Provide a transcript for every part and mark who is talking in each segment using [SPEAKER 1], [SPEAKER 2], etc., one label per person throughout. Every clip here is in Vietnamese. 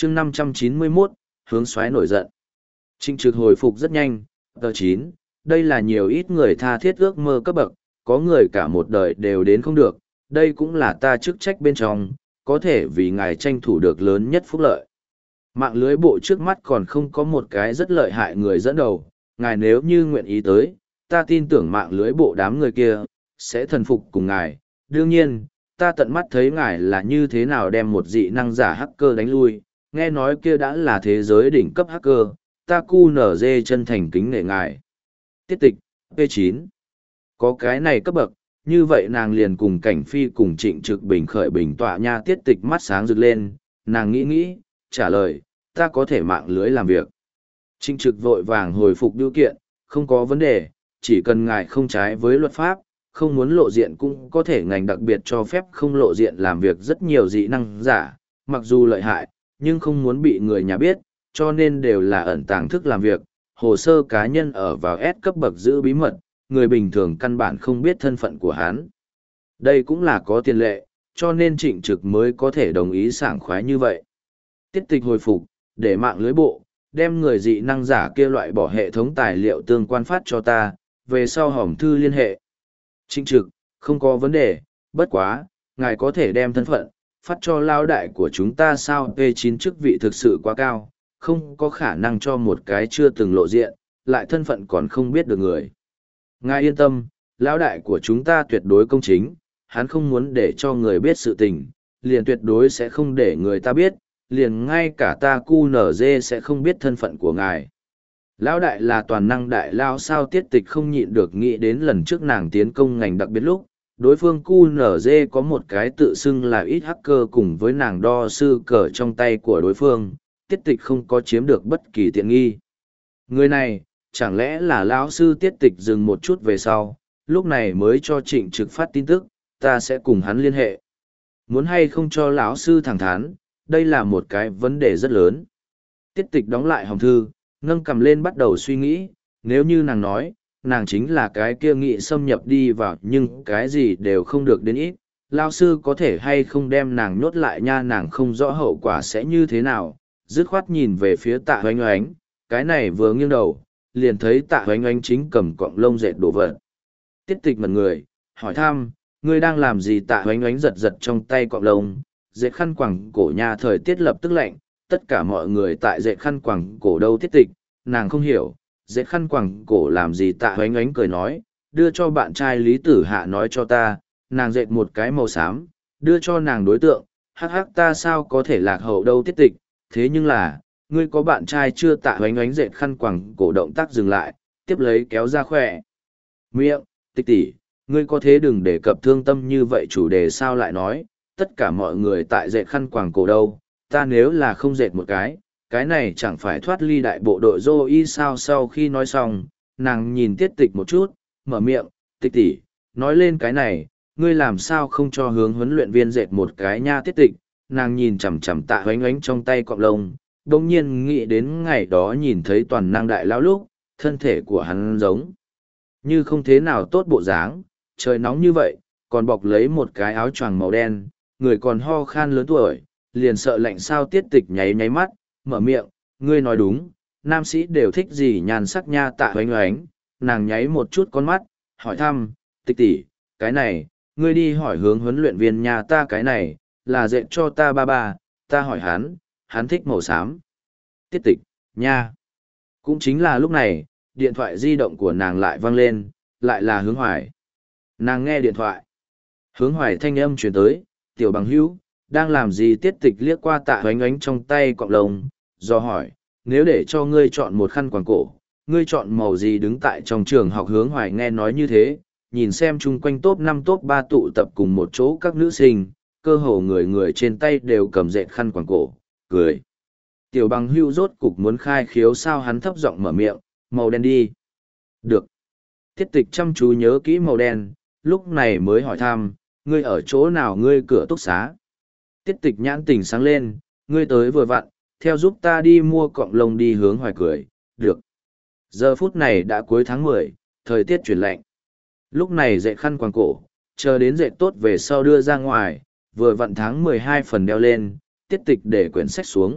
[SPEAKER 1] chương 591, hướng xoáy nổi giận. Trịnh Trực hồi phục rất nhanh, tờ 9, đây là nhiều ít người tha thiết ước mơ cấp bậc, có người cả một đời đều đến không được, đây cũng là ta chức trách bên trong, có thể vì ngài tranh thủ được lớn nhất phúc lợi. Mạng lưới bộ trước mắt còn không có một cái rất lợi hại người dẫn đầu, ngài nếu như nguyện ý tới, ta tin tưởng mạng lưới bộ đám người kia, sẽ thần phục cùng ngài. Đương nhiên, ta tận mắt thấy ngài là như thế nào đem một dị năng giả hacker đánh lui, nghe nói kia đã là thế giới đỉnh cấp hacker, ta QNZ chân thành kính nể ngài. Tiết tịch, P9. Có cái này cấp bậc, như vậy nàng liền cùng Cảnh Phi cùng Trịnh Trực bình khởi bình tọa nha. Tiết tịch mắt sáng rực lên, nàng nghĩ, trả lời, ta có thể mạng lưới làm việc. Trịnh Trực vội vàng hồi phục điều kiện, không có vấn đề, chỉ cần ngài không trái với luật pháp, không muốn lộ diện cũng có thể ngành đặc biệt cho phép không lộ diện làm việc. Rất nhiều dị năng giả, mặc dù lợi hại, nhưng không muốn bị người nhà biết, cho nên đều là ẩn tàng thức làm việc, hồ sơ cá nhân ở vào S cấp bậc giữ bí mật, người bình thường căn bản không biết thân phận của hắn. Đây cũng là có tiền lệ, cho nên Trịnh Trực mới có thể đồng ý sảng khoái như vậy. Tiết tịch hồi phục, để mạng lưới bộ, đem người dị năng giả kia loại bỏ hệ thống tài liệu tương quan phát cho ta, về sau hòm thư liên hệ. Trịnh Trực, không có vấn đề, bất quá, ngài có thể đem thân phận, phát cho lao đại của chúng ta sao? P9 chức vị thực sự quá cao, không có khả năng cho một cái chưa từng lộ diện, lại thân phận còn không biết được người. Ngài yên tâm, lão đại của chúng ta tuyệt đối công chính, hắn không muốn để cho người biết sự tình, liền tuyệt đối sẽ không để người ta biết, liền ngay cả ta QNZ sẽ không biết thân phận của ngài. Lão đại là toàn năng đại lao sao? Tiết tịch không nhịn được nghĩ đến lần trước nàng tiến công ngành đặc biệt lúc, đối phương QNZ có một cái tự xưng là ít hacker cùng với nàng đo sư cờ trong tay của đối phương, tiết tịch không có chiếm được bất kỳ tiện nghi. Người này, chẳng lẽ là lão sư? Tiết tịch dừng một chút về sau, lúc này mới cho Trịnh Trực phát tin tức, ta sẽ cùng hắn liên hệ. Muốn hay không cho lão sư thẳng thắn, đây là một cái vấn đề rất lớn. Tiết tịch đóng lại hòm thư, nâng cầm lên bắt đầu suy nghĩ, nếu như nàng nói, nàng chính là cái kia nghị xâm nhập đi vào nhưng cái gì đều không được đến ít, lão sư có thể hay không đem nàng nhốt lại nha? Nàng không rõ hậu quả sẽ như thế nào, dứt khoát nhìn về phía Tạ Oánh Oánh, cái này vừa nghiêng đầu, liền thấy Tạ Oánh Oánh chính cầm cọng lông dệt đổ vật. Tiết tịch ngẩn người, hỏi thăm, ngươi đang làm gì? Tạ Oánh Oánh giật giật trong tay cọng lông, dệt khăn quàng cổ nha. Thời tiết lập tức lạnh, tất cả mọi người tại dệt khăn quàng cổ đâu? Tiết tịch, nàng không hiểu, dệt khăn quàng cổ làm gì? Tạ Oánh Oánh cười nói, đưa cho bạn trai Lý Tử Hạ nói cho ta, nàng dệt một cái màu xám, đưa cho nàng đối tượng, hắc hắc, ta sao có thể lạc hậu đâu? Tiết tịch, thế nhưng là, ngươi có bạn trai chưa? Tạ Oánh Oánh dệt khăn quàng cổ động tác dừng lại, tiếp lấy kéo ra khỏe miệng, tịch tỷ, ngươi có thế đừng đề cập thương tâm như vậy chủ đề sao? Lại nói, tất cả mọi người tại dệt khăn quàng cổ đâu, ta nếu là không dệt một cái này chẳng phải thoát ly đại bộ đội dô y sao? Sau khi nói xong, nàng nhìn tiết tịch một chút, mở miệng, tịch tỷ, nói lên cái này, ngươi làm sao không cho hướng huấn luyện viên dệt một cái nha? Tiết tịch, nàng nhìn chằm chằm Tạ Oánh Oánh trong tay cọng lông, đông nhiên nghĩ đến ngày đó nhìn thấy toàn năng đại lão lúc, thân thể của hắn giống như không thế nào tốt bộ dáng, trời nóng như vậy, còn bọc lấy một cái áo choàng màu đen, người còn ho khan lớn tuổi, liền sợ lạnh sao? Tiết tịch nháy nháy mắt, mở miệng, ngươi nói đúng, nam sĩ đều thích gì nhàn sắc nha? Tạ Oánh Oánh, nàng nháy một chút con mắt, hỏi thăm, tịch tỷ, cái này, ngươi đi hỏi hướng huấn luyện viên nha. Ta cái này, là dệt cho ta ba, ta hỏi hắn thích màu xám. Tiết tịch, nha. Cũng chính là lúc này, điện thoại di động của nàng lại vang lên, lại là Hướng Hoài. Nàng nghe điện thoại. Hướng Hoài thanh âm truyền tới, tiểu bằng hữu, đang làm gì? Tiết tịch liếc qua Tạ Oánh Oánh trong tay cọng lông, do hỏi, nếu để cho ngươi chọn một khăn quàng cổ, ngươi chọn màu gì? Đứng tại trong trường học Hướng Hoài nghe nói như thế, nhìn xem chung quanh top 5 top 3 tụ tập cùng một chỗ các nữ sinh, cơ hồ người người trên tay đều cầm dệt khăn quàng cổ, cười. Tiểu bằng hưu rốt cục muốn khai khiếu sao? Hắn thấp giọng mở miệng, màu đen đi. Được. Tiết tịch chăm chú nhớ kỹ màu đen, lúc này mới hỏi thăm, ngươi ở chỗ nào? Ngươi cửa túc xá. Tiết tịch nhãn tình sáng lên, ngươi tới vừa vặn, theo giúp ta đi mua cọng lông đi. Hướng Hoài cười, được. Giờ phút này đã cuối tháng 10, thời tiết chuyển lạnh. Lúc này dệt khăn quàng cổ, chờ đến dệt tốt về sau đưa ra ngoài, vừa vặn tháng 12 phần đeo lên, tiết tịch để quyển sách xuống,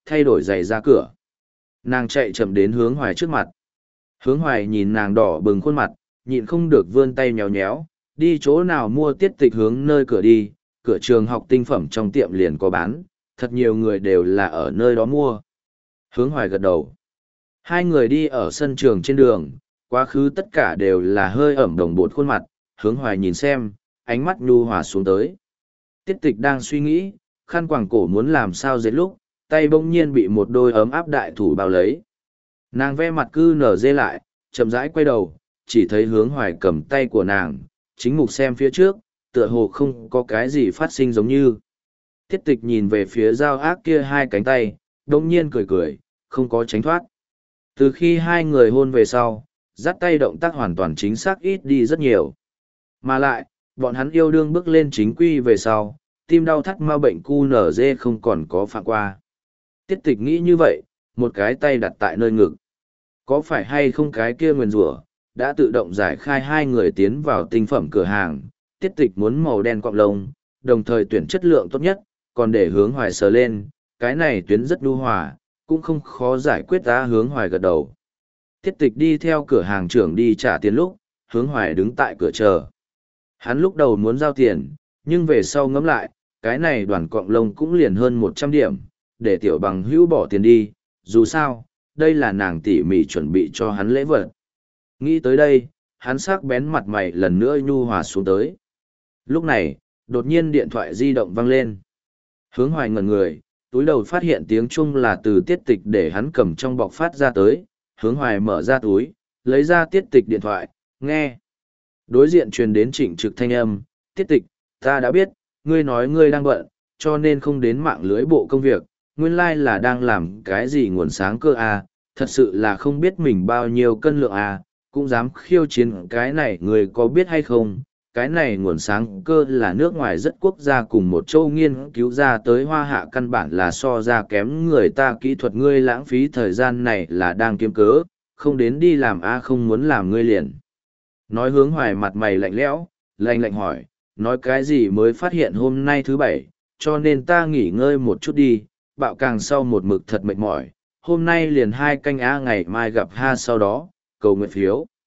[SPEAKER 1] thay đổi giày ra cửa. Nàng chạy chậm đến Hướng Hoài trước mặt. Hướng Hoài nhìn nàng đỏ bừng khuôn mặt, nhịn không được vươn tay nhéo nhéo, đi chỗ nào mua Tiết Tịch hướng nơi cửa đi, cửa trường học tinh phẩm trong tiệm liền có bán, thật nhiều người đều là ở nơi đó mua. Hướng Hoài gật đầu. Hai người đi ở sân trường trên đường, quá khứ tất cả đều là hơi ẩm đồng bột khuôn mặt, Hướng Hoài nhìn xem, ánh mắt nhu hòa xuống tới. Tiết Tịch đang suy nghĩ, khăn quàng cổ muốn làm sao dệt lúc, tay bỗng nhiên bị một đôi ấm áp đại thủ bao lấy. Nàng ve mặt cư nở dê lại, chậm rãi quay đầu, chỉ thấy Hướng Hoài cầm tay của nàng, chính mục xem phía trước, tựa hồ không có cái gì phát sinh giống như. Tiết Tịch nhìn về phía giao ác kia hai cánh tay, đông nhiên cười cười, không có tránh thoát. Từ khi hai người hôn về sau, dắt tay động tác hoàn toàn chính xác ít đi rất nhiều. Mà lại, bọn hắn yêu đương bước lên chính quy về sau, tim đau thắt ma bệnh cu nở dê không còn có phạm qua. Tiết Tịch nghĩ như vậy, một cái tay đặt tại nơi ngực. Có phải hay không cái kia nguyền rủa đã tự động giải khai hai người tiến vào tinh phẩm cửa hàng. Tiết Tịch muốn màu đen cọng lông, đồng thời tuyển chất lượng tốt nhất, còn để Hướng Hoài sờ lên, cái này tuyến rất nhu hòa, cũng không khó giải quyết. Ta Hướng Hoài gật đầu. Tiết Tịch đi theo cửa hàng trưởng đi trả tiền lúc, Hướng Hoài đứng tại cửa chờ. Hắn lúc đầu muốn giao tiền, nhưng về sau ngẫm lại, cái này đoàn cọng lông cũng liền hơn 100 điểm, để tiểu bằng hữu bỏ tiền đi, dù sao, đây là nàng tỉ mỉ chuẩn bị cho hắn lễ vật. Nghĩ tới đây, hắn sắc bén mặt mày lần nữa nhu hòa xuống tới. Lúc này, đột nhiên điện thoại di động vang lên. Hướng Hoài ngẩn người, túi đầu phát hiện tiếng chuông là từ Tiết Tịch để hắn cầm trong bọc phát ra tới. Hướng Hoài mở ra túi, lấy ra Tiết Tịch điện thoại, nghe. Đối diện truyền đến Trịnh Trực thanh âm, Tiết Tịch, ta đã biết, ngươi nói ngươi đang bận, cho nên không đến mạng lưới bộ công việc, nguyên lai là đang làm cái gì nguồn sáng cơ à, thật sự là không biết mình bao nhiêu cân lượng à, cũng dám khiêu chiến cái này, người có biết hay không, cái này nguồn sáng cơ là nước ngoài rất quốc gia cùng một châu nghiên cứu ra tới Hoa Hạ, căn bản là so ra kém người ta kỹ thuật, ngươi lãng phí thời gian này là đang kiếm cớ, không đến đi làm a, không muốn làm ngươi liền. Nói Hướng Hoài mặt mày lạnh lẽo, lạnh lạnh hỏi, nói cái gì mới phát hiện hôm nay thứ bảy, cho nên ta nghỉ ngơi một chút đi, bạo càng sau một mực thật mệt mỏi, hôm nay liền 2 canh a, ngày mai gặp ha, sau đó cầu nguyện phiếu.